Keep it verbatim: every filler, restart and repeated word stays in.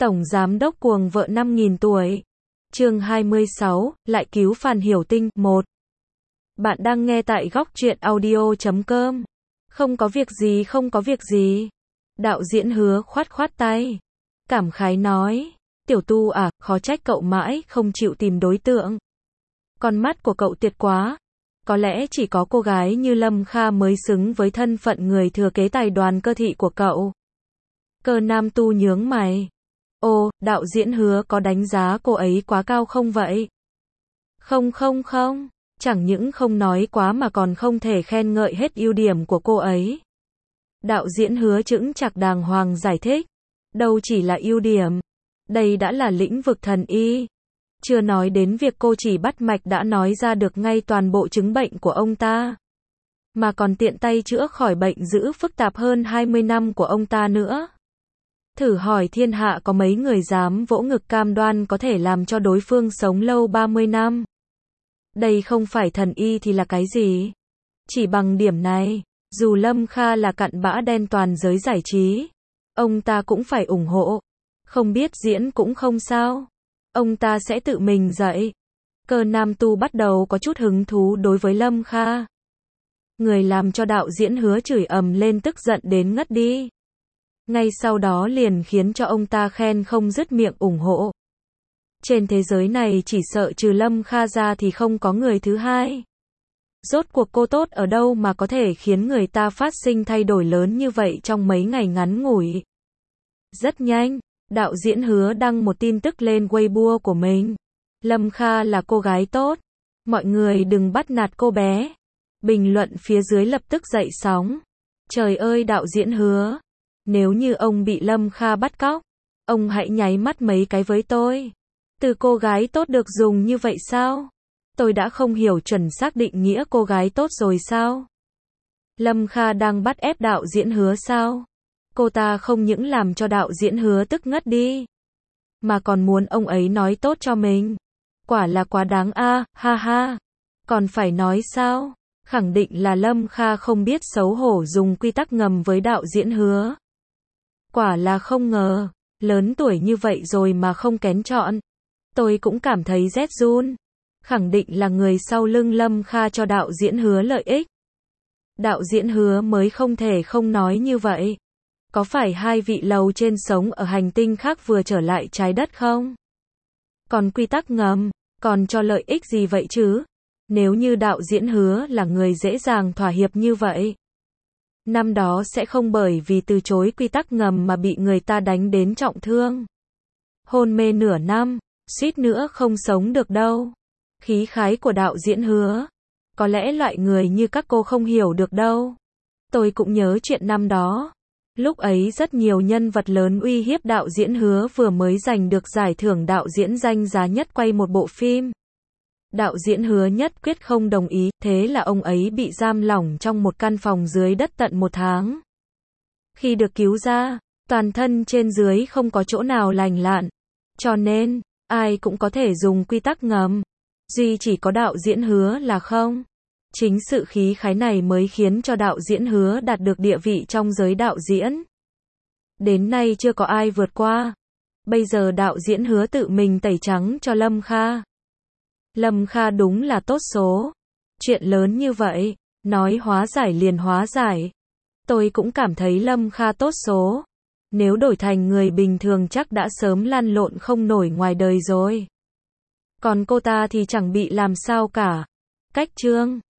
Tổng giám đốc cuồng vợ năm nghìn tuổi. Chương hai mươi sáu, lại cứu Phan Hiểu Tinh. một. Bạn đang nghe tại góc truyện audio chấm com. Không có việc gì, không có việc gì. Đạo diễn Hứa khoát khoát tay. Cảm khái nói, Tiểu Tu à, khó trách cậu mãi không chịu tìm đối tượng. Con mắt của cậu tuyệt quá. Có lẽ chỉ có cô gái như Lâm Kha mới xứng với thân phận người thừa kế tài đoàn Cơ Thị của cậu. Cơ Nam Tu nhướng mày. Ồ, đạo diễn Hứa có đánh giá cô ấy quá cao không vậy? Không không không, chẳng những không nói quá mà còn không thể khen ngợi hết ưu điểm của cô ấy. Đạo diễn Hứa chững chạc đàng hoàng giải thích. Đâu chỉ là ưu điểm. Đây đã là lĩnh vực thần y. Chưa nói đến việc cô chỉ bắt mạch đã nói ra được ngay toàn bộ chứng bệnh của ông ta. Mà còn tiện tay chữa khỏi bệnh dữ phức tạp hơn hai mươi năm của ông ta nữa. Thử hỏi thiên hạ có mấy người dám vỗ ngực cam đoan có thể làm cho đối phương sống lâu ba mươi năm. Đây không phải thần y thì là cái gì? Chỉ bằng điểm này, dù Lâm Kha là cặn bã đen toàn giới giải trí, ông ta cũng phải ủng hộ. Không biết diễn cũng không sao. Ông ta sẽ tự mình dạy. Cơ Nam Tu bắt đầu có chút hứng thú đối với Lâm Kha. Người làm cho đạo diễn Hứa chửi ầm lên tức giận đến ngất đi. Ngay sau đó liền khiến cho ông ta khen không dứt miệng ủng hộ. Trên thế giới này chỉ sợ trừ Lâm Kha ra thì không có người thứ hai. Rốt cuộc cô tốt ở đâu mà có thể khiến người ta phát sinh thay đổi lớn như vậy trong mấy ngày ngắn ngủi. Rất nhanh, đạo diễn Hứa đăng một tin tức lên Weibo của mình. Lâm Kha là cô gái tốt. Mọi người đừng bắt nạt cô bé. Bình luận phía dưới lập tức dậy sóng. Trời ơi đạo diễn Hứa. Nếu như ông bị Lâm Kha bắt cóc, ông hãy nháy mắt mấy cái với tôi. Từ cô gái tốt được dùng như vậy sao? Tôi đã không hiểu chuẩn xác định nghĩa cô gái tốt rồi sao? Lâm Kha đang bắt ép đạo diễn Hứa sao? Cô ta không những làm cho đạo diễn Hứa tức ngất đi, mà còn muốn ông ấy nói tốt cho mình. Quả là quá đáng a, à, ha ha. Còn phải nói sao? Khẳng định là Lâm Kha không biết xấu hổ dùng quy tắc ngầm với đạo diễn Hứa. Quả là không ngờ, lớn tuổi như vậy rồi mà không kén chọn. Tôi cũng cảm thấy rét run. Khẳng định là người sau lưng Lâm Kha cho đạo diễn Hứa lợi ích. Đạo diễn Hứa mới không thể không nói như vậy. Có phải hai vị lầu trên sống ở hành tinh khác vừa trở lại trái đất không? Còn quy tắc ngầm, còn cho lợi ích gì vậy chứ? Nếu như đạo diễn Hứa là người dễ dàng thỏa hiệp như vậy, năm đó sẽ không bởi vì từ chối quy tắc ngầm mà bị người ta đánh đến trọng thương. Hôn mê nửa năm, suýt nữa không sống được đâu. Khí khái của đạo diễn Hứa. Có lẽ loại người như các cô không hiểu được đâu. Tôi cũng nhớ chuyện năm đó. Lúc ấy rất nhiều nhân vật lớn uy hiếp đạo diễn Hứa vừa mới giành được giải thưởng đạo diễn danh giá nhất quay một bộ phim. Đạo diễn Hứa nhất quyết không đồng ý, thế là ông ấy bị giam lỏng trong một căn phòng dưới đất tận một tháng. Khi được cứu ra, toàn thân trên dưới không có chỗ nào lành lặn. Cho nên, ai cũng có thể dùng quy tắc ngầm. Duy chỉ có đạo diễn Hứa là không. Chính sự khí khái này mới khiến cho đạo diễn Hứa đạt được địa vị trong giới đạo diễn. Đến nay chưa có ai vượt qua. Bây giờ đạo diễn Hứa tự mình tẩy trắng cho Lâm Kha. Lâm Kha đúng là tốt số. Chuyện lớn như vậy, nói hóa giải liền hóa giải. Tôi cũng cảm thấy Lâm Kha tốt số. Nếu đổi thành người bình thường chắc đã sớm lăn lộn không nổi ngoài đời rồi. Còn cô ta thì chẳng bị làm sao cả. Cách chương